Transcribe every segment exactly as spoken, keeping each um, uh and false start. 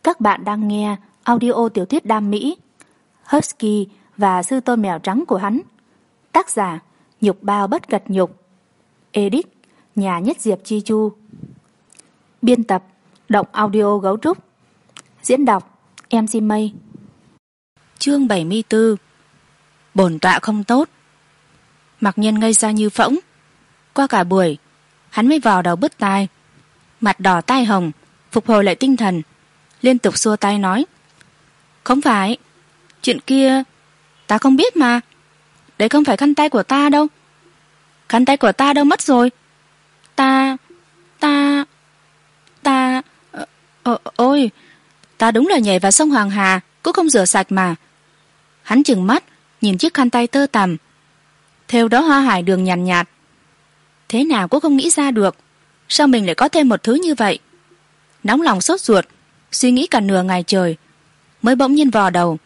Các bạn đang nghe audio tiểu thuyết đam mỹ Husky và sư tôn mèo trắng của hắn. Tác giả Nhục Bao Bất Cật Nhục. Edit Nhà Nhất Diệp Chi Chu. Biên tập Động Audio Gấu Trúc. Diễn đọc em xê Mây. Chương bảy mươi tư. Bổn tọa không tốt. Mặc Nhiên ngây ra như phỗng. Qua cả buổi hắn mới vào đầu bứt tai, mặt đỏ tai hồng, phục hồi lại tinh thần, liên tục xua tay nói: Không phải, chuyện kia ta không biết mà. Đấy không phải khăn tay của ta đâu. Khăn tay của ta đâu mất rồi? Ta Ta Ta ờ, ờ, Ôi, ta đúng là nhảy vào sông Hoàng Hà cũng không rửa sạch mà. Hắn trừng mắt nhìn chiếc khăn tay tơ tằm thêu đó hoa hải đường nhàn nhạt, nhạt. Thế nào cũng không nghĩ ra được sao mình lại có thêm một thứ như vậy. Nóng lòng sốt ruột, suy nghĩ cả nửa ngày trời mới bỗng nhiên vò đầu.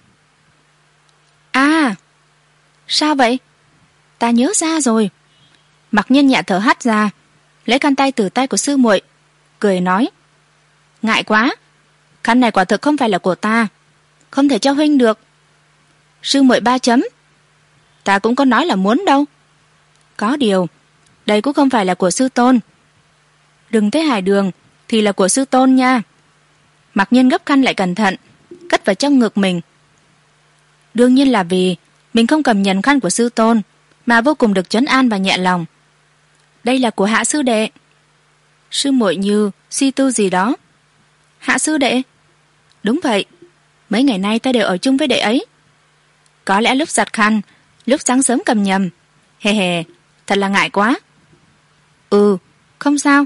À, sao vậy? Ta nhớ ra rồi. Mặc Nhiên nhẹ thở hắt ra, lấy khăn tay từ tay của sư muội, cười nói: Ngại quá, khăn này quả thực không phải là của ta, không thể cho huynh được. Sư muội ba chấm. Ta cũng có nói là muốn đâu. Có điều đây cũng không phải là của sư tôn. Đừng thấy hải đường thì là của sư tôn nha. Mặc Nhiên gấp khăn lại cẩn thận, cất vào trong ngực mình. Đương nhiên là vì mình không cầm nhận khăn của sư tôn mà vô cùng được trấn an và nhẹ lòng. Đây là của hạ sư đệ. Sư muội như suy tư gì đó. Hạ sư đệ? Đúng vậy, mấy ngày nay ta đều ở chung với đệ ấy. Có lẽ lúc giặt khăn, lúc sáng sớm cầm nhầm. Hề hề, thật là ngại quá. Ừ, không sao.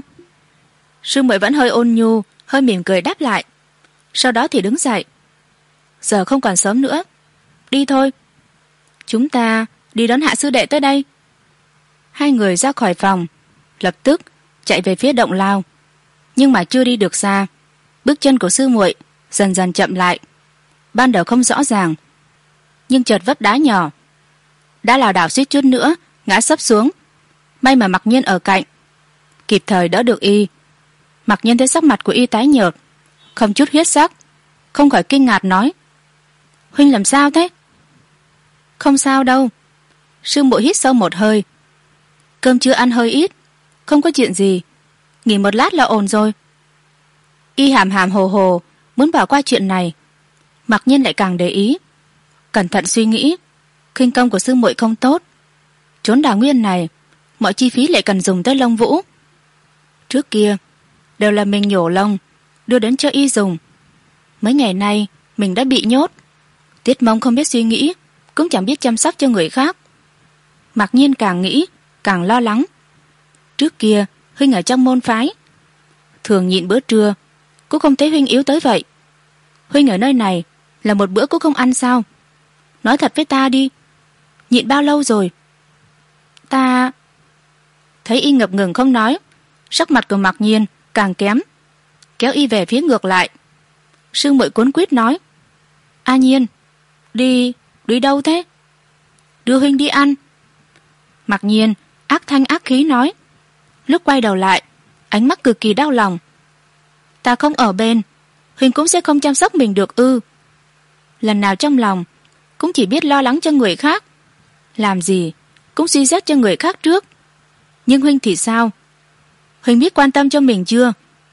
Sư muội vẫn hơi ôn nhu, hơi mỉm cười đáp lại. Sau đó thì đứng dậy. Giờ không còn sớm nữa, đi thôi. Chúng ta đi đón hạ sư đệ tới đây. Hai người ra khỏi phòng, lập tức chạy về phía động lao. Nhưng mà chưa đi được xa, bước chân của sư muội dần dần chậm lại. Ban đầu không rõ ràng, nhưng chợt vấp đá nhỏ, đã lảo đảo suýt chút nữa ngã sấp xuống. May mà Mặc Nhiên ở cạnh, kịp thời đỡ được y. Mặc Nhiên thấy sắc mặt của y tái nhợt, không chút huyết sắc, không khỏi kinh ngạc nói: Huynh làm sao thế? Không sao đâu. Sư muội hít sâu một hơi. Cơm chưa ăn hơi ít, không có chuyện gì, nghỉ một lát là ổn rồi. Y hàm hàm hồ hồ muốn bỏ qua chuyện này. Mặc Nhiên lại càng để ý, cẩn thận suy nghĩ. Khinh công của sư muội không tốt, trốn đào nguyên này mọi chi phí lại cần dùng tới lông vũ. Trước kia đều là mình nhổ lông đưa đến cho y dùng. Mấy ngày nay mình đã bị nhốt, Tiết Mông không biết suy nghĩ, cũng chẳng biết chăm sóc cho người khác. Mặc Nhiên càng nghĩ càng lo lắng. Trước kia huynh ở trong môn phái, thường nhịn bữa trưa, cũng không thấy huynh yếu tới vậy. Huynh ở nơi này là một bữa cũng không ăn sao? Nói thật với ta đi, nhịn bao lâu rồi? Ta... Thấy y ngập ngừng không nói, sắc mặt của Mặc Nhiên càng kém, kéo y về phía ngược lại. Sư muội cuốn quýt nói: A Nhiên, đi đi đâu thế? Đưa huynh đi ăn. Mặc Nhiên ác thanh ác khí nói. Lúc quay đầu lại, ánh mắt cực kỳ đau lòng. Ta không ở bên, huynh cũng sẽ không chăm sóc mình được ư? Lần nào trong lòng cũng chỉ biết lo lắng cho người khác, làm gì cũng suy xét cho người khác trước. Nhưng huynh thì sao? Huynh biết quan tâm cho mình chưa?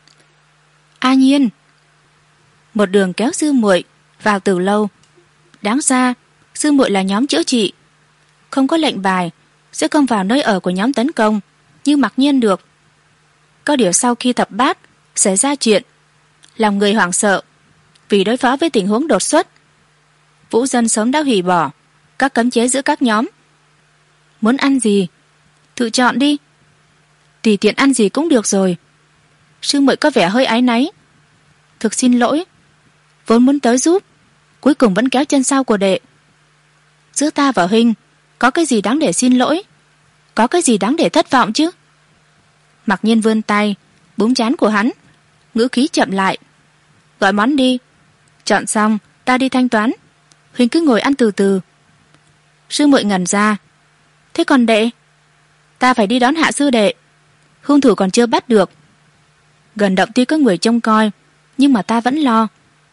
A Nhiên. Một đường kéo sư muội vào từ lâu. Đáng ra sư muội là nhóm chữa trị, không có lệnh bài sẽ không vào nơi ở của nhóm tấn công như Mặc Nhiên được. Có điều sau khi thập bát xảy ra chuyện, lòng người hoảng sợ vì đối phó với tình huống đột xuất, Vũ Dân sớm đã hủy bỏ các cấm chế giữa các nhóm. Muốn ăn gì tự chọn đi, tùy tiện ăn gì cũng được rồi. Sư muội có vẻ hơi áy náy. Thực xin lỗi, vốn muốn tới giúp, cuối cùng vẫn kéo chân sau của đệ. Giữa ta và huynh có cái gì đáng để xin lỗi, có cái gì đáng để thất vọng chứ? Mặc Nhiên vươn tay búng trán của hắn, ngữ khí chậm lại. Gọi món đi, chọn xong ta đi thanh toán, huynh cứ ngồi ăn từ từ. Sư muội ngẩn ra. Thế còn đệ? Ta phải đi đón hạ sư đệ, hung thủ còn chưa bắt được. Gần động tuy có người trông coi, nhưng mà ta vẫn lo.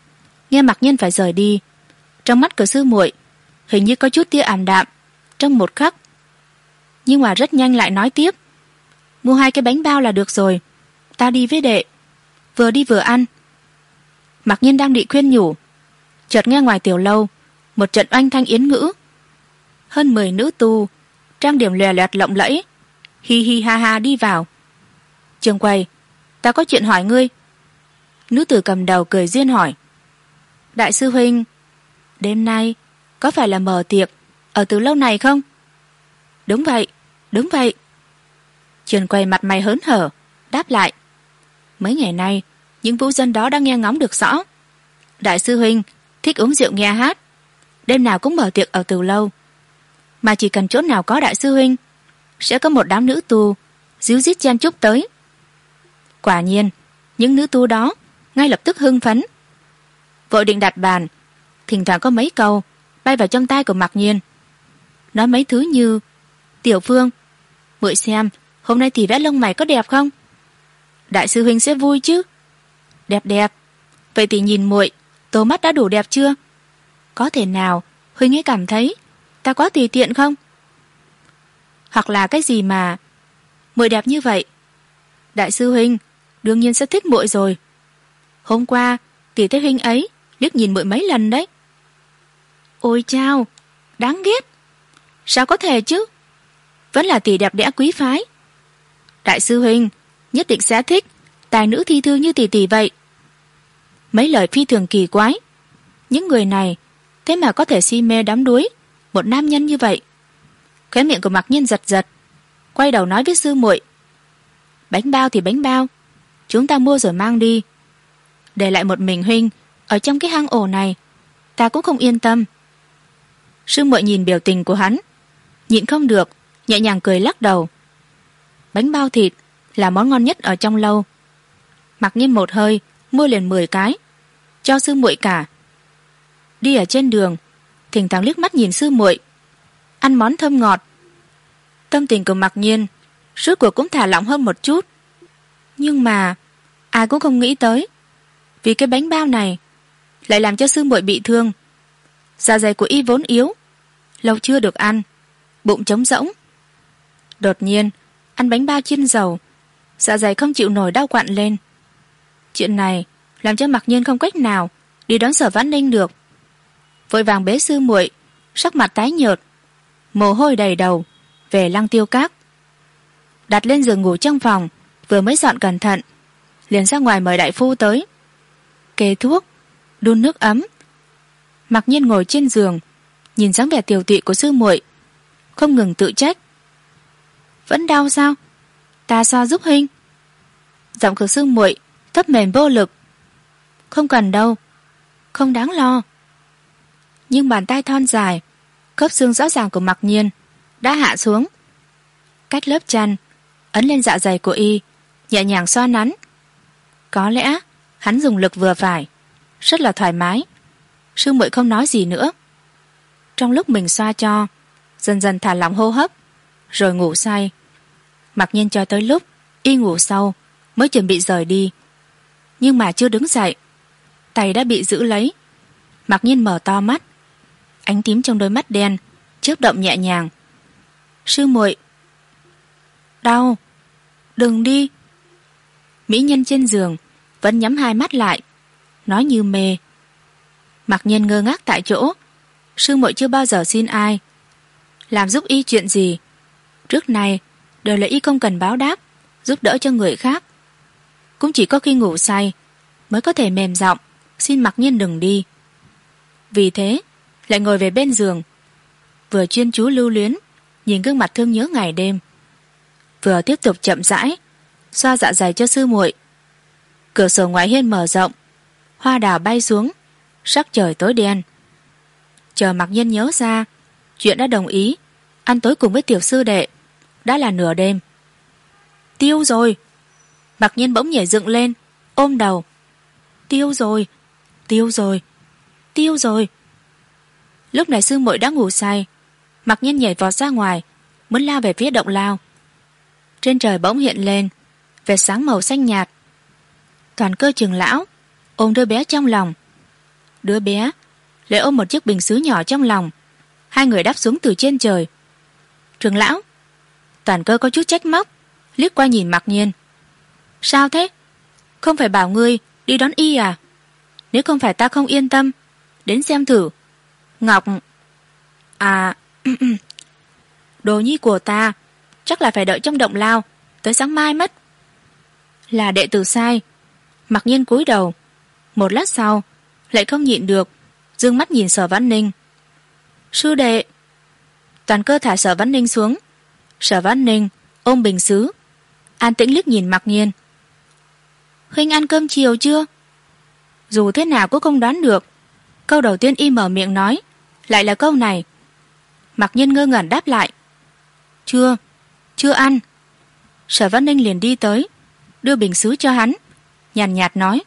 nghe Mặc Nhiên phải rời đi, trong mắt của sư muội hình như có chút tia ảm đạm trong một khắc, nhưng mà rất nhanh lại nói tiếp: mua hai cái bánh bao là được rồi, ta đi với đệ, vừa đi vừa ăn. Mặc Nhiên đang định khuyên nhủ, chợt nghe ngoài tiểu lâu một trận oanh thanh yến ngữ, hơn mười nữ tu trang điểm lòe loẹt lộng lẫy, hi hi ha ha đi vào. Trường quầy, ta có chuyện hỏi ngươi. Nữ tử cầm đầu cười duyên hỏi: đại sư huynh, đêm nay có phải là mở tiệc ở từ lâu này không? Đúng vậy, đúng vậy. Trường quầy mặt mày hớn hở đáp lại: mấy ngày nay những vũ dân đó đã nghe ngóng được rõ, đại sư huynh thích uống rượu nghe hát, đêm nào cũng mở tiệc ở từ lâu, mà chỉ cần chỗ nào có đại sư huynh sẽ có một đám nữ tu díu dít chen chúc tới. Quả nhiên những nữ tu đó ngay lập tức hưng phấn, vội định đặt bàn, thỉnh thoảng có mấy câu bay vào trong tai của Mặc Nhiên, nói mấy thứ như: tiểu Phương, muội xem hôm nay thì vẽ lông mày có đẹp không? Đại sư huynh sẽ vui chứ? Đẹp đẹp. Vậy thì nhìn muội tô mắt đã đủ đẹp chưa? Có thể nào huynh ấy cảm thấy ta quá tùy tiện không? Hoặc là cái gì mà: muội đẹp như vậy, đại sư huynh đương nhiên sẽ thích muội rồi. Hôm qua tỷ thấy huynh ấy liếc nhìn muội mấy lần đấy. Ôi chao, đáng ghét. Sao có thể chứ? Vẫn là tỷ đẹp đẽ quý phái. Đại sư huynh nhất định sẽ thích tài nữ thi thư như tỷ tỷ vậy. Mấy lời phi thường kỳ quái. Những người này thế mà có thể si mê đắm đuối một nam nhân như vậy. Khóe miệng của Mặc Nhiên giật giật, quay đầu nói với sư muội: bánh bao thì bánh bao, chúng ta mua rồi mang đi. Để lại một mình huynh ở trong cái hang ổ này, ta cũng không yên tâm. Sư muội nhìn biểu tình của hắn, nhịn không được nhẹ nhàng cười lắc đầu. Bánh bao thịt là món ngon nhất ở trong lâu. Mặc Nhiên một hơi mua liền mười cái, cho sư muội cả. Đi ở trên đường, thỉnh thoảng liếc mắt nhìn sư muội ăn món thơm ngọt. Tâm tình của Mặc Nhiên rốt cuộc cũng thả lỏng hơn một chút. Nhưng mà ai cũng không nghĩ tới, vì cái bánh bao này lại làm cho sư muội bị thương. Dạ dày của y vốn yếu, lâu chưa được ăn, bụng trống rỗng. Đột nhiên ăn bánh bao chiên dầu, dạ dày không chịu nổi đau quặn lên. Chuyện này làm cho Mặc Nhiên không cách nào đi đón Sở Vãn Ninh được, vội vàng bế sư muội, sắc mặt tái nhợt, mồ hôi đầy đầu, về Lăng Tiêu Các. Đặt lên giường ngủ trong phòng, vừa mới dọn cẩn thận, liền ra ngoài mời đại phu tới, kê thuốc, đun nước ấm. Mặc Nhiên ngồi trên giường, nhìn dáng vẻ tiều tụy của sư muội, không ngừng tự trách: vẫn đau sao? Ta xoa giúp huynh. Giọng của sư muội thấp mềm vô lực: không cần đâu, không đáng lo. Nhưng bàn tay thon dài, khớp xương rõ ràng của Mặc Nhiên đã hạ xuống, cách lớp chăn ấn lên dạ dày của y, nhẹ nhàng xoa nắn. Có lẽ hắn dùng lực vừa phải, rất là thoải mái. Sư muội không nói gì nữa. Trong lúc mình xoa cho, dần dần thả lỏng hô hấp, rồi ngủ say. Mặc Nhiên cho tới lúc y ngủ sâu mới chuẩn bị rời đi, nhưng mà chưa đứng dậy, tay đã bị giữ lấy. Mặc Nhiên mở to mắt, ánh tím trong đôi mắt đen chớp động nhẹ nhàng. Sư muội, đau, đừng đi. Mỹ nhân trên giường vẫn nhắm hai mắt lại, nói như mê. Mặc Nhiên ngơ ngác tại chỗ. Sư muội chưa bao giờ xin ai làm giúp y chuyện gì, trước này đều là y không cần báo đáp, giúp đỡ cho người khác. Cũng chỉ có khi ngủ say mới có thể mềm giọng xin Mặc Nhiên đừng đi. Vì thế lại ngồi về bên giường, vừa chuyên chú lưu luyến nhìn gương mặt thương nhớ ngày đêm, vừa tiếp tục chậm rãi xoa dạ dày cho sư muội. Cửa sổ ngoài hiên mở rộng, hoa đào bay xuống, sắc trời tối đen. Chờ Mặc Nhiên nhớ ra chuyện đã đồng ý ăn tối cùng với tiểu sư đệ, đã là nửa đêm. Tiêu rồi. Mặc Nhiên bỗng nhảy dựng lên, ôm đầu. Tiêu rồi, tiêu rồi, tiêu rồi. Lúc này sư muội đã ngủ say. Mặc Nhiên nhảy vọt ra ngoài, muốn lao về phía động lao. Trên trời bỗng hiện lên vệt sáng màu xanh nhạt. Toàn Cơ trưởng lão ôm đứa bé trong lòng, đứa bé, lại ôm một chiếc bình sứ nhỏ trong lòng. Hai người đáp xuống từ trên trời. Trưởng lão. Toàn Cơ có chút trách móc, liếc qua nhìn Mặc Nhiên. Sao thế? Không phải bảo ngươi đi đón y à? Nếu không phải ta không yên tâm, đến xem thử. Ngọc... À... Đồ nhi của ta chắc là phải đợi trong động lao tới sáng mai mất. Là đệ tử sai. Mặc Nhiên cúi đầu. Một lát sau lại không nhịn được, dương mắt nhìn Sở Vãn Ninh. Sư đệ. Toàn Cơ thả Sở Vãn Ninh xuống. Sở Vãn Ninh ôm bình sứ, an tĩnh liếc nhìn Mặc Nhiên. Huynh ăn cơm chiều chưa? Dù thế nào cũng không đoán được, câu đầu tiên y mở miệng nói lại là câu này. Mặc Nhiên ngơ ngẩn đáp lại. Chưa, chưa ăn. Sở Vãn Ninh liền đi tới, đưa bình sứ cho hắn, nhàn nhạt nói.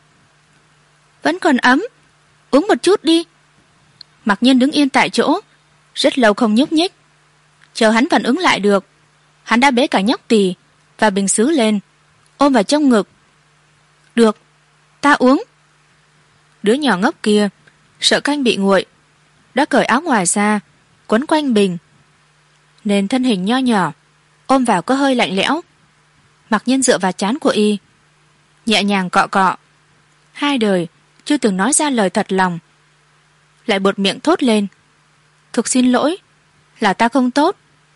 Vẫn còn ấm, uống một chút đi. Mặc Nhiên đứng yên tại chỗ, rất lâu không nhúc nhích. Chờ hắn phản ứng lại được, hắn đã bế cả nhóc tỳ và bình sứ lên, ôm vào trong ngực. Được, ta uống. Đứa nhỏ ngốc kia sợ canh bị nguội, đã cởi áo ngoài ra quấn quanh bình, nên thân hình nho nhỏ ôm vào có hơi lạnh lẽo. Mặc Nhiên dựa vào trán của y, nhẹ nhàng cọ cọ. Hai đời chưa từng nói ra lời thật lòng, lại buột miệng thốt lên. Thực xin lỗi, là ta không tốt.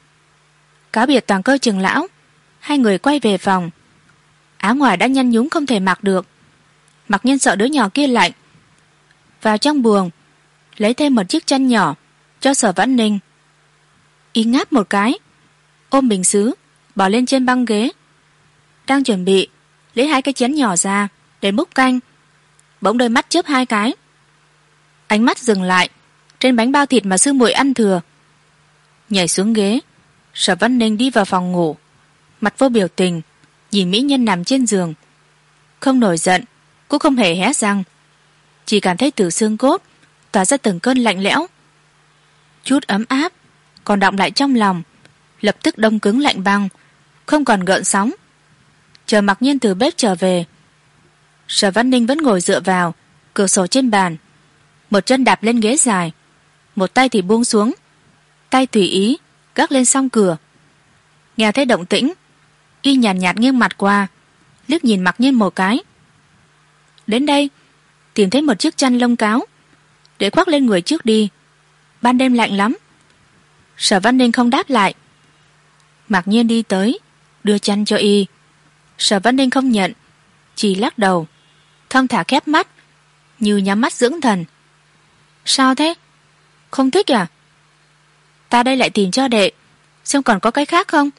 Cáo biệt Toàn Cơ trưởng lão, hai người quay về phòng. Áo ngoài đã nhăn nhúm không thể mặc được. Mặc Nhiên sợ đứa nhỏ kia lạnh, vào trong buồng lấy thêm một chiếc chăn nhỏ cho Sở Vãn Ninh. Y ngáp một cái, ôm bình sứ bỏ lên trên băng ghế, đang chuẩn bị lấy hai cái chén nhỏ ra để múc canh, bỗng đôi mắt chớp hai cái. Ánh mắt dừng lại trên bánh bao thịt mà sư muội ăn thừa. Nhảy xuống ghế, Sở Vãn Ninh đi vào phòng ngủ, mặt vô biểu tình nhìn mỹ nhân nằm trên giường, không nổi giận cũng không hề hé răng, chỉ cảm thấy từ xương cốt tỏa ra từng cơn lạnh lẽo. Chút ấm áp còn đọng lại trong lòng lập tức đông cứng lạnh băng, không còn gợn sóng. Chờ Mặc Nhiên từ bếp trở về, Sở Vãn Ninh vẫn ngồi dựa vào cửa sổ trên bàn, một chân đạp lên ghế dài, một tay thì buông xuống, tay tùy ý gác lên song cửa. Nghe thấy động tĩnh, y nhàn nhạt, nhạt nghiêng mặt qua, liếc nhìn Mặc Nhiên một cái. Đến đây tìm thấy một chiếc chăn lông cáo để khoác lên người trước đi, ban đêm lạnh lắm. Sở Vãn Ninh không đáp lại. Mặc Nhiên đi tới đưa chăn cho y. Sở Vãn Ninh không nhận, chỉ lắc đầu, thong thả khép mắt như nhắm mắt dưỡng thần. Sao thế? Không thích à? Ta đây lại tìm cho đệ, xem còn có cái khác không?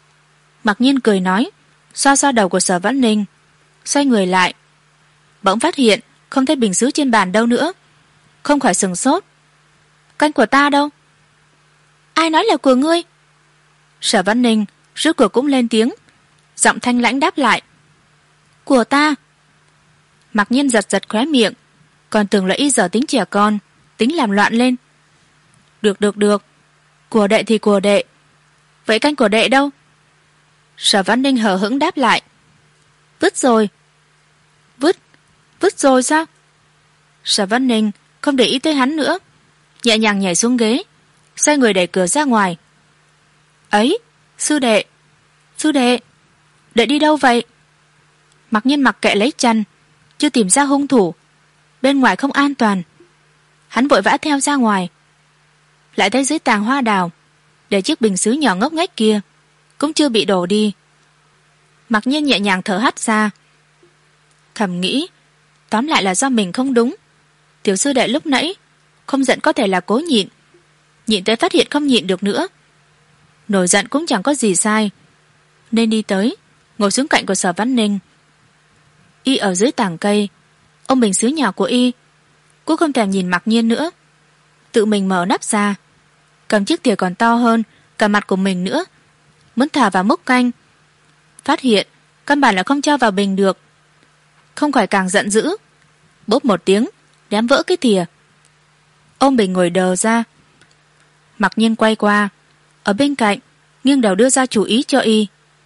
Mặc Nhiên cười nói, xoa xoa đầu của Sở Vãn Ninh, xoay người lại, bỗng phát hiện không thấy bình sứ trên bàn đâu nữa, không khỏi sừng sốt. Canh của ta đâu? Ai nói là của ngươi? Sở Vãn Ninh rốt cuộc cũng lên tiếng, giọng thanh lãnh đáp lại. Của ta. Mặc Nhiên giật giật khóe miệng, còn tưởng là y giờ tính trẻ con, tính làm loạn lên. Được được được, của đệ thì của đệ. Vậy canh của đệ đâu? Sở Vãn Ninh hờ hững đáp lại. Vứt rồi. Vứt? Vứt rồi sao? Sở Vãn Ninh không để ý tới hắn nữa, nhẹ nhàng nhảy xuống ghế, xoay người đẩy cửa ra ngoài. Ấy, sư đệ, sư đệ, đệ đi đâu vậy? Mặc Nhiên mặc kệ lấy chăn, chưa tìm ra hung thủ, bên ngoài không an toàn. Hắn vội vã theo ra ngoài, lại thấy dưới tàng hoa đào để chiếc bình sứ nhỏ ngốc nghếch kia cũng chưa bị đổ đi. Mặc Nhiên nhẹ nhàng thở hắt ra, thầm nghĩ tóm lại là do mình không đúng. Tiểu sư đệ lúc nãy không giận có thể là cố nhịn, nhịn tới phát hiện không nhịn được nữa, nổi giận cũng chẳng có gì sai, nên đi tới ngồi xuống cạnh của Sở Vãn Ninh. Y ở dưới tảng cây, ôm bình sứ nhỏ của y, cũng không thèm nhìn Mặc Nhiên nữa, tự mình mở nắp ra, cầm chiếc thìa còn to hơn cả mặt của mình nữa, muốn thả vào múc canh, phát hiện căn bản là không cho vào bình được, không khỏi càng giận dữ, bốp một tiếng ném vỡ cái thìa, ôm bình ngồi đờ ra. Mặc Nhiên quay qua ở bên cạnh, nghiêng đầu đưa ra chủ ý cho y.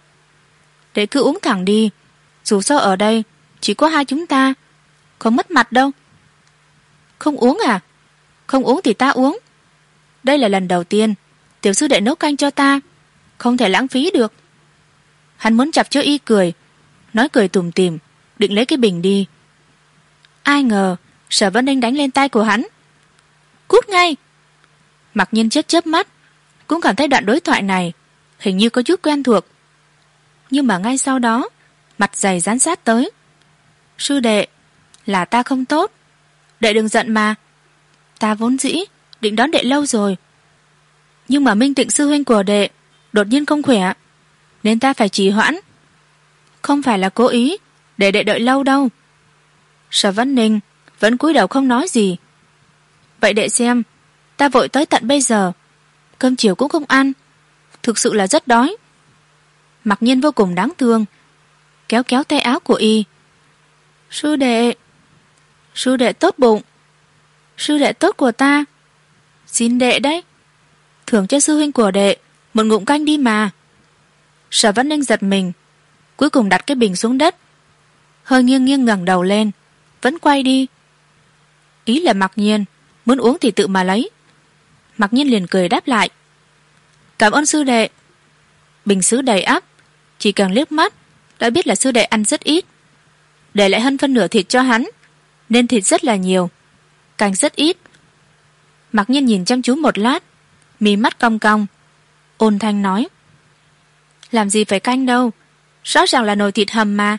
Để cứ uống thẳng đi, dù sao ở đây chỉ có hai chúng ta, không mất mặt đâu. Không uống à? Không uống thì ta uống. Đây là lần đầu tiên tiểu sư đệ nấu canh cho ta, không thể lãng phí được. Hắn muốn chọc cho y cười, nói cười tủm tỉm, định lấy cái bình đi. Ai ngờ Sở Vân Ninh đánh lên tay của hắn. Cút ngay! Mặc Nhiên chớp chớp mắt, cũng cảm thấy đoạn đối thoại này hình như có chút quen thuộc. Nhưng mà ngay sau đó, mặt dày dán sát tới. Sư đệ, là ta không tốt, đệ đừng giận mà. Ta vốn dĩ định đón đệ lâu rồi, nhưng mà Minh Tịnh sư huynh của đệ đột nhiên không khỏe, nên ta phải trì hoãn. Không phải là cố ý để đệ đợi lâu đâu. Sở Vân Ninh vẫn cúi đầu không nói gì. Vậy đệ xem, ta vội tới tận bây giờ, cơm chiều cũng không ăn, thực sự là rất đói. Mặc Nhiên vô cùng đáng thương, kéo kéo tay áo của y. Sư đệ, sư đệ tốt bụng, sư đệ tốt của ta, xin đệ đấy, thưởng cho sư huynh của đệ một ngụm canh đi mà. Sở Vân Ninh giật mình, cuối cùng đặt cái bình xuống đất, hơi nghiêng nghiêng ngẩng đầu lên, vẫn quay đi. Ý là Mặc Nhiên muốn uống thì tự mà lấy. Mặc Nhiên liền cười đáp lại, cảm ơn sư đệ. Bình sứ đầy ắp, chỉ cần liếc mắt đã biết là sư đệ ăn rất ít. Để lại hơn phân nửa thịt cho hắn, nên thịt rất là nhiều, canh rất ít. Mặc Nhiên nhìn chăm chú một lát, mí mắt cong cong, ôn thanh nói, làm gì phải canh đâu, rõ ràng là nồi thịt hầm mà.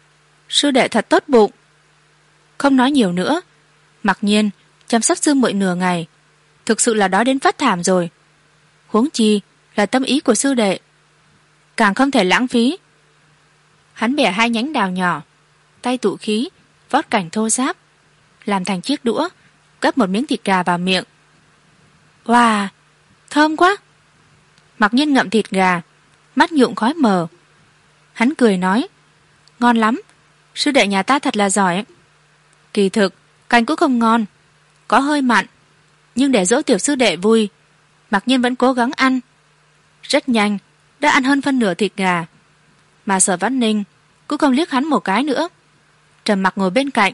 Sư đệ thật tốt bụng. Không nói nhiều nữa, Mặc Nhiên chăm sóc sư muội nửa ngày, thực sự là đói đến phát thảm rồi. Huống chi là tâm ý của sư đệ, càng không thể lãng phí. Hắn bẻ hai nhánh đào nhỏ, tay tụ khí vót cảnh thô ráp, làm thành chiếc đũa, gấp một miếng thịt gà vào miệng. Wow, thơm quá. Mặc Nhiên ngậm thịt gà, mắt nhuộm khói mờ. Hắn cười nói, ngon lắm, sư đệ nhà ta thật là giỏi. Kỳ thực canh cũng không ngon, có hơi mặn, nhưng để dỗ tiểu sư đệ vui, Mặc Nhiên vẫn cố gắng ăn. Rất nhanh đã ăn hơn phân nửa thịt gà, mà Sở Vân Ninh cũng không liếc hắn một cái nữa, trầm mặc ngồi bên cạnh.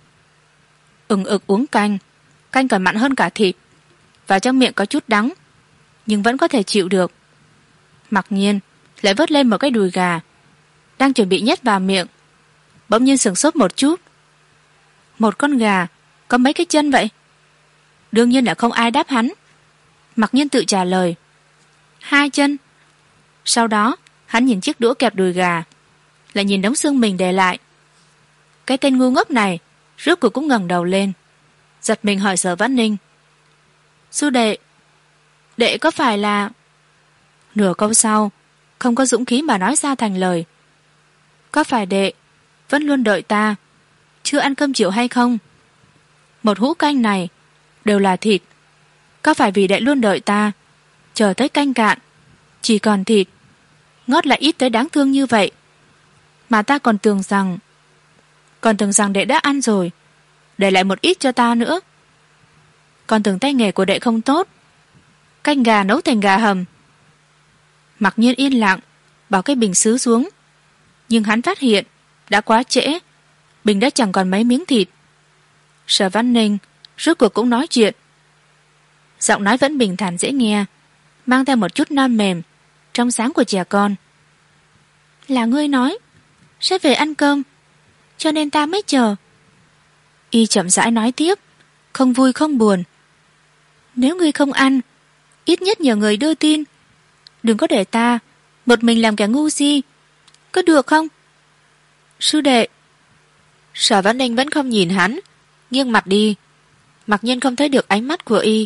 Ừng ực uống canh, canh còn mặn hơn cả thịt, vào trong miệng có chút đắng, nhưng vẫn có thể chịu được. Mặc Nhiên lại vớt lên một cái đùi gà, đang chuẩn bị nhét vào miệng, bỗng nhiên sửng sốt một chút. Một con gà có mấy cái chân vậy? Đương nhiên là không ai đáp hắn. Mặc Nhiên tự trả lời, hai chân. Sau đó hắn nhìn chiếc đũa kẹp đùi gà, lại nhìn đống xương mình để lại. Cái tên ngu ngốc này rốt cuộc cũng ngẩng đầu lên, giật mình hỏi Sở Vân Ninh, sư đệ, đệ có phải là... Nửa câu sau không có dũng khí mà nói ra thành lời. Có phải đệ vẫn luôn đợi ta chưa ăn cơm chiều hay không? Một hũ canh này đều là thịt, có phải vì đệ luôn đợi ta chờ tới canh cạn chỉ còn thịt, ngót lại ít tới đáng thương như vậy, mà ta còn tưởng rằng còn tưởng rằng đệ đã ăn rồi, để lại một ít cho ta nữa. Còn tưởng tay nghề của đệ không tốt, canh gà nấu thành gà hầm. Mặc Nhiên yên lặng bỏ cái bình sứ xuống, nhưng hắn phát hiện đã quá trễ, bình đã chẳng còn mấy miếng thịt. Sở Văn Ninh rốt cuộc cũng nói chuyện, giọng nói vẫn bình thản dễ nghe, mang theo một chút non mềm trong sáng của trẻ con. Là ngươi nói sẽ về ăn cơm, cho nên ta mới chờ. Y chậm rãi nói tiếp, không vui không buồn. Nếu ngươi không ăn, ít nhất nhờ người đưa tin, đừng có để ta một mình làm kẻ ngu si, có được không? Sư đệ. Sở Văn Ninh vẫn không nhìn hắn, nghiêng mặt đi. Mặc nhiên không thấy được ánh mắt của y.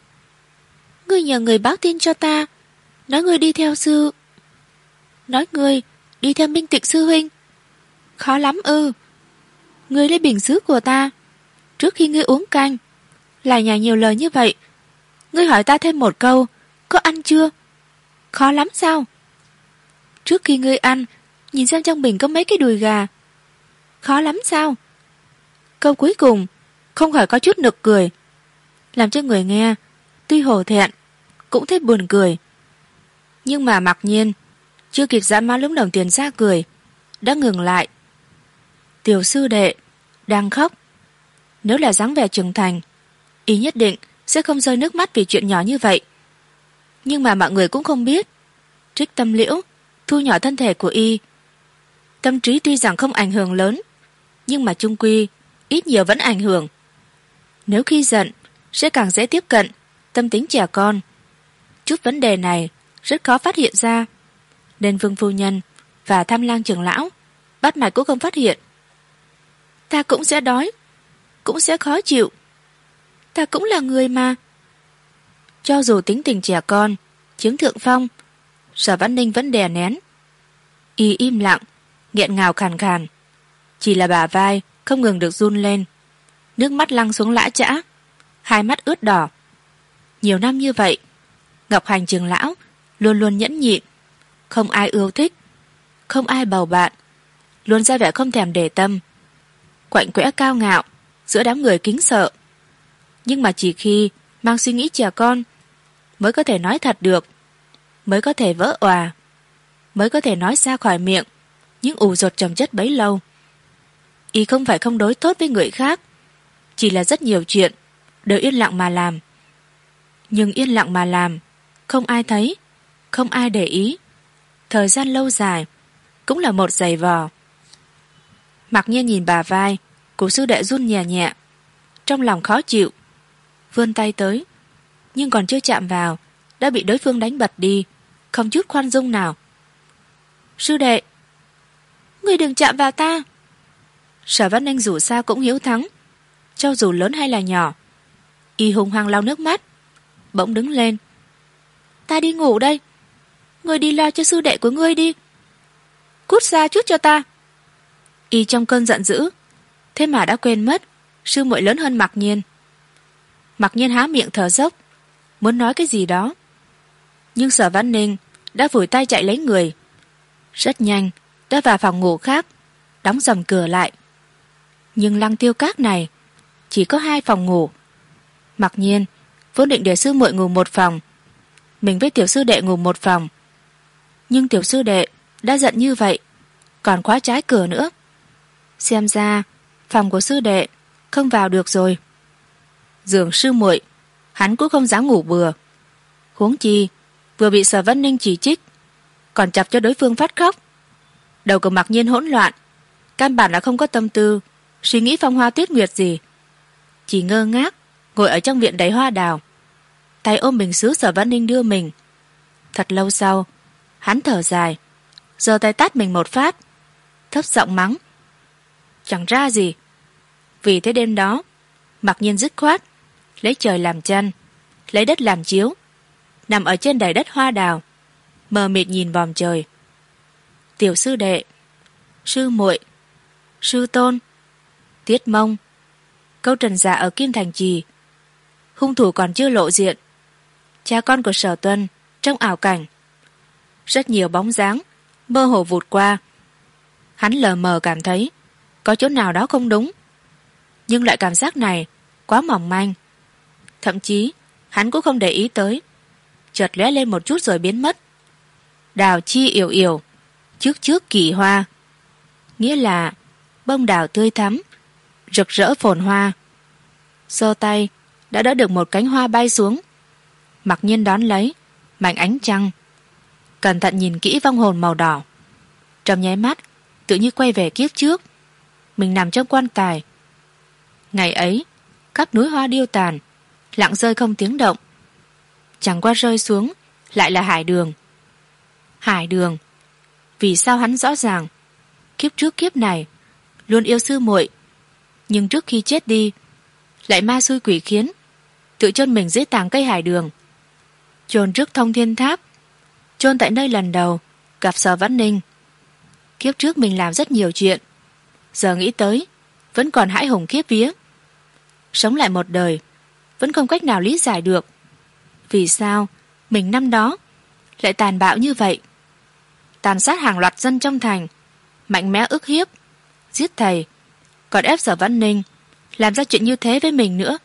Ngươi nhờ người báo tin cho ta, nói ngươi đi theo sư, nói ngươi đi theo Minh Tịnh sư huynh. Khó lắm ư? Ngươi lấy bình sứ của ta trước khi ngươi uống canh, lại nhả nhiều lời như vậy. Ngươi hỏi ta thêm một câu, có ăn chưa? Khó lắm sao? Trước khi ngươi ăn, nhìn xem trong bình có mấy cái đùi gà. Khó lắm sao? Câu cuối cùng không khỏi có chút nực cười, làm cho người nghe tuy hổ thẹn cũng thấy buồn cười. Nhưng mà Mặc Nhiên chưa kịp dã má lúng đồng tiền ra cười, đã ngừng lại. Tiểu sư đệ đang khóc. Nếu là dáng vẻ trưởng thành, y nhất định sẽ không rơi nước mắt vì chuyện nhỏ như vậy. Nhưng mà mọi người cũng không biết, Trích Tâm Liễu thu nhỏ thân thể của y. Tâm trí tuy rằng không ảnh hưởng lớn, nhưng mà chung quy ít nhiều vẫn ảnh hưởng. Nếu khi giận sẽ càng dễ tiếp cận tâm tính trẻ con. Chút vấn đề này rất khó phát hiện ra, nên Vương phu nhân và Tham Lang trưởng lão bắt mạch cũng không phát hiện. Ta cũng sẽ đói, cũng sẽ khó chịu. Ta cũng là người mà. Cho dù tính tình trẻ con chiếm thượng phong, Sở Vãn Ninh vẫn đè nén. Y im lặng, nghẹn ngào khàn khàn, chỉ là bả vai không ngừng được run lên, nước mắt lăn xuống lã chã, hai mắt ướt đỏ. Nhiều năm như vậy, Ngọc Hành trưởng lão luôn luôn nhẫn nhịn, không ai ưa thích, không ai bầu bạn, luôn ra vẻ không thèm để tâm, quạnh quẽ cao ngạo giữa đám người kính sợ. Nhưng mà chỉ khi mang suy nghĩ trẻ con mới có thể nói thật được, mới có thể vỡ òa, mới có thể nói ra khỏi miệng những ủ dột chồng chất bấy lâu. Y không phải không đối tốt với người khác, chỉ là rất nhiều chuyện đều yên lặng mà làm. Nhưng yên lặng mà làm, không ai thấy, không ai để ý. Thời gian lâu dài cũng là một giày vò. Mặc nhiên nhìn bà vai của sư đệ run nhẹ nhẹ, trong lòng khó chịu, vươn tay tới, nhưng còn chưa chạm vào đã bị đối phương đánh bật đi, không chút khoan dung nào. Sư đệ, ngươi đừng chạm vào ta. Sở Vãn Ninh dù sao cũng hiếu thắng, cho dù lớn hay là nhỏ. Y hùng hăng lau nước mắt, bỗng đứng lên. Ta đi ngủ đây, ngươi đi lo cho sư đệ của ngươi đi. Cút ra chút cho ta. Y trong cơn giận dữ, thế mà đã quên mất sư muội lớn hơn Mặc Nhiên. Mặc Nhiên há miệng thở dốc, muốn nói cái gì đó, nhưng Sở Vãn Ninh đã vùi tay chạy lấy người, rất nhanh đã vào phòng ngủ khác, đóng dầm cửa lại. Nhưng Lăng Tiêu Các này chỉ có hai phòng ngủ. Mặc nhiên vốn định để sư muội ngủ một phòng, mình với tiểu sư đệ ngủ một phòng, nhưng tiểu sư đệ đã giận như vậy, còn khóa trái cửa nữa. Xem ra phòng của sư đệ không vào được rồi. Giường sư muội hắn cũng không dám ngủ bừa, huống chi vừa bị Sở Vãn Ninh chỉ trích, còn chọc cho đối phương phát khóc. Đầu của Mặc Nhiên hỗn loạn, căn bản là không có tâm tư suy nghĩ phong hoa tuyết nguyệt gì, chỉ ngơ ngác ngồi ở trong viện đầy hoa đào, tay ôm bình sứ Sở Vãn Ninh đưa mình. Thật lâu sau, hắn thở dài, giơ tay tát mình một phát, thấp giọng mắng. Chẳng ra gì. Vì thế đêm đó, Mặc Nhiên dứt khoát lấy trời làm chăn, lấy đất làm chiếu, nằm ở trên đầy đất hoa đào, mờ mịt nhìn vòm trời. Tiểu sư đệ, sư muội, sư tôn, Tiết Mông, Câu Trần Dạ ở Kim Thành Trì, hung thủ còn chưa lộ diện, cha con của Sở Tuân trong ảo cảnh. Rất nhiều bóng dáng mơ hồ vụt qua. Hắn lờ mờ cảm thấy có chỗ nào đó không đúng, nhưng loại cảm giác này quá mỏng manh, thậm chí hắn cũng không để ý tới, chợt lóe lên một chút rồi biến mất. Đào chi yểu yểu, trước trước kỳ hoa, nghĩa là bông đào tươi thắm, rực rỡ phồn hoa. Giơ tay đã đỡ được một cánh hoa bay xuống. Mặc nhiên đón lấy mảnh ánh trăng, cẩn thận nhìn kỹ vong hồn màu đỏ. Trong nháy mắt tự như quay về kiếp trước, mình nằm trong quan tài. Ngày ấy các núi hoa điêu tàn, lặng rơi không tiếng động, chẳng qua rơi xuống lại là Hải Đường. Hải Đường, vì sao hắn rõ ràng kiếp trước kiếp này luôn yêu sư muội, nhưng trước khi chết đi lại ma xui quỷ khiến tự chôn mình dưới tàng cây Hải Đường, chôn trước Thông Thiên Tháp, chôn tại nơi lần đầu gặp Sở Vãn Ninh. Kiếp trước mình làm rất nhiều chuyện, giờ nghĩ tới vẫn còn hãi hùng khiếp vía. Sống lại một đời vẫn không cách nào lý giải được vì sao mình năm đó lại tàn bạo như vậy, tàn sát hàng loạt dân trong thành, mạnh mẽ ức hiếp, giết thầy, còn ép Sở Vãn Ninh làm ra chuyện như thế với mình nữa.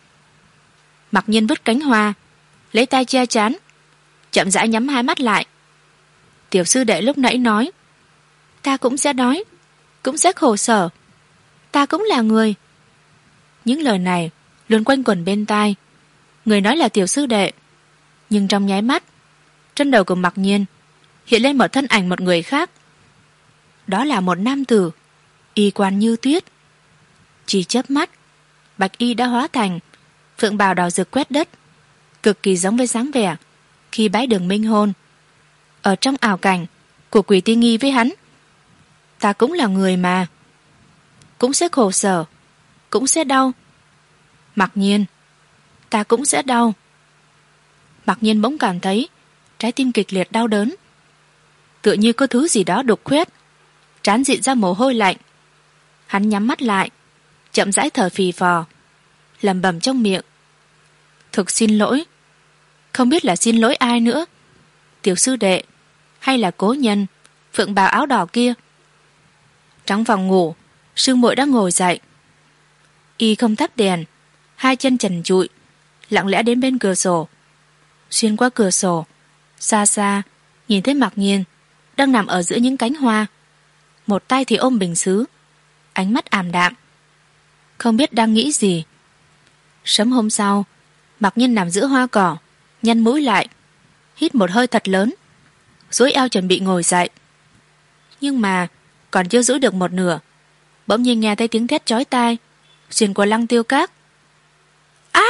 Mặc nhiên vứt cánh hoa, lấy tay che chán, chậm rãi nhắm hai mắt lại. Tiểu sư đệ lúc nãy nói, ta cũng sẽ đói, cũng sẽ khổ sở, ta cũng là người. Những lời này luôn quanh quẩn bên tai. Người nói là tiểu sư đệ, nhưng trong nháy mắt, trên đầu của Mặc Nhiên hiện lên một thân ảnh một người khác. Đó là một nam tử, y quan như tuyết. Chỉ chớp mắt, bạch y đã hóa thành phượng bào đỏ rực quét đất, cực kỳ giống với dáng vẻ khi bái đường minh hôn. Ở trong ảo cảnh của Quỷ Ti Nghi với hắn, ta cũng là người mà, cũng sẽ khổ sở, cũng sẽ đau. Mặc Nhiên, ta cũng sẽ đau. Mặc Nhiên bỗng cảm thấy trái tim kịch liệt đau đớn, tựa như có thứ gì đó đục khoét, trán dịn ra mồ hôi lạnh. Hắn nhắm mắt lại, chậm rãi thở phì phò, lẩm bẩm trong miệng: thực xin lỗi. Không biết là xin lỗi ai nữa, tiểu sư đệ hay là cố nhân phượng bào áo đỏ kia. Trong phòng ngủ, sư muội đã ngồi dậy. Y không thắp đèn, hai chân trần trụi, lặng lẽ đến bên cửa sổ. Xuyên qua cửa sổ, xa xa nhìn thấy Mặc Nhiên đang nằm ở giữa những cánh hoa, một tay thì ôm bình sứ, ánh mắt ảm đạm, không biết đang nghĩ gì. Sớm hôm sau, Mặc Nhiên nằm giữa hoa cỏ, nhăn mũi lại, hít một hơi thật lớn, duỗi eo chuẩn bị ngồi dậy. Nhưng mà còn chưa duỗi được một nửa, bỗng nhiên nghe thấy tiếng thét chói tai xuyên qua Lăng Tiêu Các. A!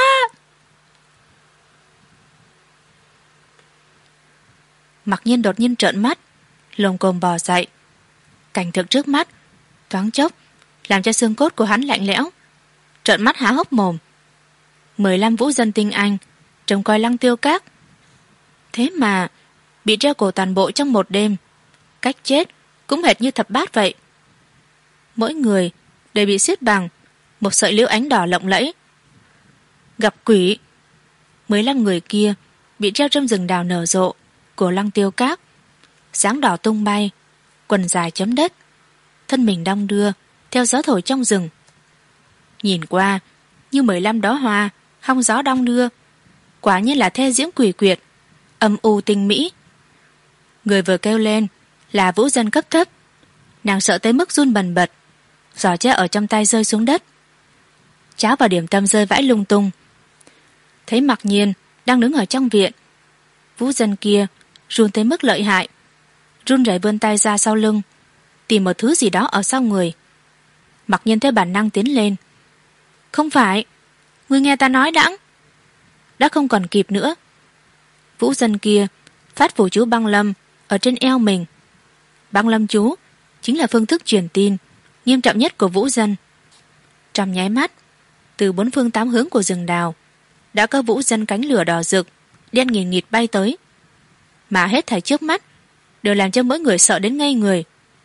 Mặc Nhiên đột nhiên trợn mắt, lồm cồm bò dậy. Cảnh tượng trước mắt thoáng chốc làm cho xương cốt của hắn lạnh lẽo, trợn mắt há hốc mồm. Mười lăm vũ dân tinh anh trông coi Lăng Tiêu Các, thế mà bị treo cổ toàn bộ trong một đêm, cách chết cũng hệt như thập bát vậy. Mỗi người đều bị xiết bằng một sợi liễu ánh đỏ lộng lẫy. Gặp quỷ! Mười lăm người kia bị treo trong rừng đào nở rộ của Lăng Tiêu Các, dáng đỏ tung bay, quần dài chấm đất, thân mình đong đưa theo gió thổi trong rừng. Nhìn qua như mười lăm đóa hoa hong gió đong đưa, quả nhiên là thê diễm quỷ quyệt, âm u tinh mỹ. Người vừa kêu lên là vũ dân cấp thấp, nàng sợ tới mức run bần bật, giỏ tre ở trong tay rơi xuống đất, cháo và điểm tâm rơi vãi lung tung. Thấy Mặc Nhiên đang đứng ở trong viện, vũ dân kia run tới mức lợi hại, run rẩy vươn tay ra sau lưng tìm một thứ gì đó ở sau người. Mặc Nhiên theo bản năng tiến lên. Không phải, ngươi nghe ta nói đãng. Đã không còn kịp nữa. Vũ dân kia phát phù chú băng lâm ở trên eo mình. Băng lâm chú chính là phương thức truyền tin nghiêm trọng nhất của vũ dân. Trong nháy mắt, từ bốn phương tám hướng của rừng đào đã có vũ dân cánh lửa đỏ rực đen nghìn nghịt bay tới, mà hết thảy trước mắt đều làm cho mỗi người sợ đến ngây người.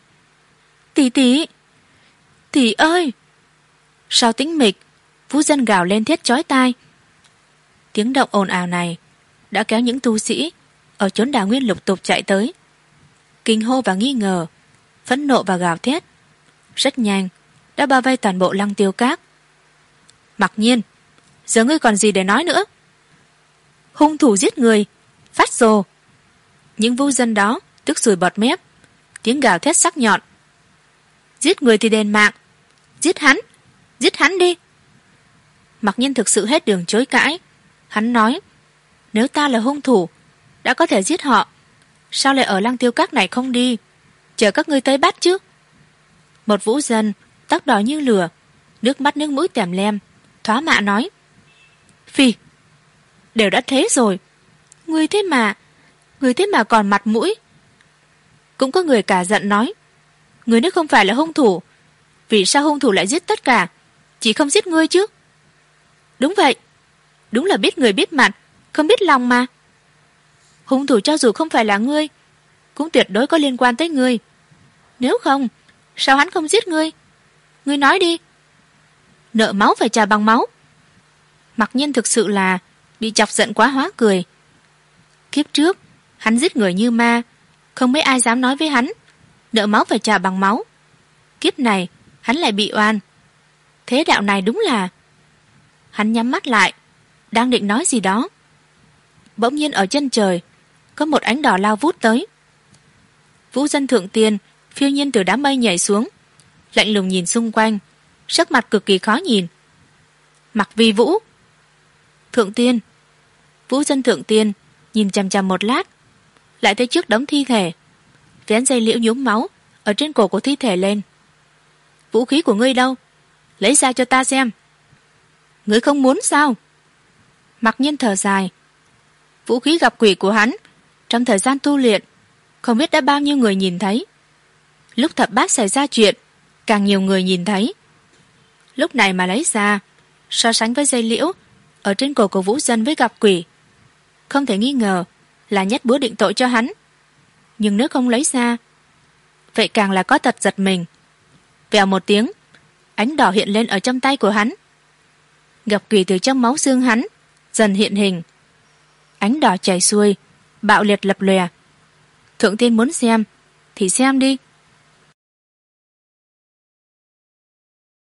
Tỷ tỷ, tỷ ơi! Sau tĩnh mịch, vũ dân gào lên thét chói tai. Tiếng động ồn ào này đã kéo những tu sĩ ở chốn đào nguyên lục tục chạy tới, kinh hô và nghi ngờ, phẫn nộ và gào thét. Rất nhanh đã bao vây toàn bộ Lăng Tiêu Các. Mặc Nhiên, giờ ngươi còn gì để nói nữa? Hung thủ giết người, phát rồ! Những vũ dân đó tức sùi bọt mép, tiếng gào thét sắc nhọn. Giết người thì đền mạng, giết hắn, giết hắn đi! Mặc Nhiên thực sự hết đường chối cãi. Hắn nói, nếu ta là hung thủ, đã có thể giết họ, sao lại ở Lăng Tiêu Các này không đi, chờ các ngươi tới bắt chứ? Một vũ dân tóc đỏ như lửa, nước mắt nước mũi tèm lem, thoá mạ nói, Phi, đều đã thế rồi, ngươi thế mà ngươi thế mà còn mặt mũi. Cũng có người cả giận nói, ngươi nếu không phải là hung thủ, vì sao hung thủ lại giết tất cả, chỉ không giết ngươi chứ? Đúng vậy, đúng là biết người biết mặt, không biết lòng mà. Hung thủ cho dù không phải là ngươi, cũng tuyệt đối có liên quan tới ngươi. Nếu không, sao hắn không giết ngươi? Ngươi nói đi. Nợ máu phải trả bằng máu. Mặc Nhiên thực sự là bị chọc giận quá hóa cười. Kiếp trước hắn giết người như ma, không mấy ai dám nói với hắn nợ máu phải trả bằng máu. Kiếp này hắn lại bị oan. Thế đạo này đúng là... Hắn nhắm mắt lại, đang định nói gì đó. Bỗng nhiên ở chân trời có một ánh đỏ lao vút tới. Vũ dân thượng tiên phiêu nhiên từ đám mây nhảy xuống, lạnh lùng nhìn xung quanh, sắc mặt cực kỳ khó nhìn. Mặc Vi Vũ. Thượng tiên. Vũ Dân thượng tiên nhìn chằm chằm một lát, lại thấy trước đống thi thể, vén dây liễu nhuốm máu ở trên cổ của thi thể lên. Vũ khí của ngươi đâu? Lấy ra cho ta xem. Ngươi không muốn sao? Mặc Nhiên thở dài. Vũ khí gặp quỷ của hắn trong thời gian tu luyện không biết đã bao nhiêu người nhìn thấy. Lúc thập bát xảy ra chuyện, càng nhiều người nhìn thấy. Lúc này mà lấy ra, so sánh với dây liễu ở trên cổ của Vũ Dân với gặp quỷ, không thể nghi ngờ là nhất búa định tội cho hắn. Nhưng nếu không lấy ra, vậy càng là có tật giật mình. Vèo một tiếng, ánh đỏ hiện lên ở trong tay của hắn. Gặp quỷ từ trong máu xương hắn dần hiện hình. Ánh đỏ chảy xuôi, bạo liệt lập lòe. Thượng tiên muốn xem thì xem đi.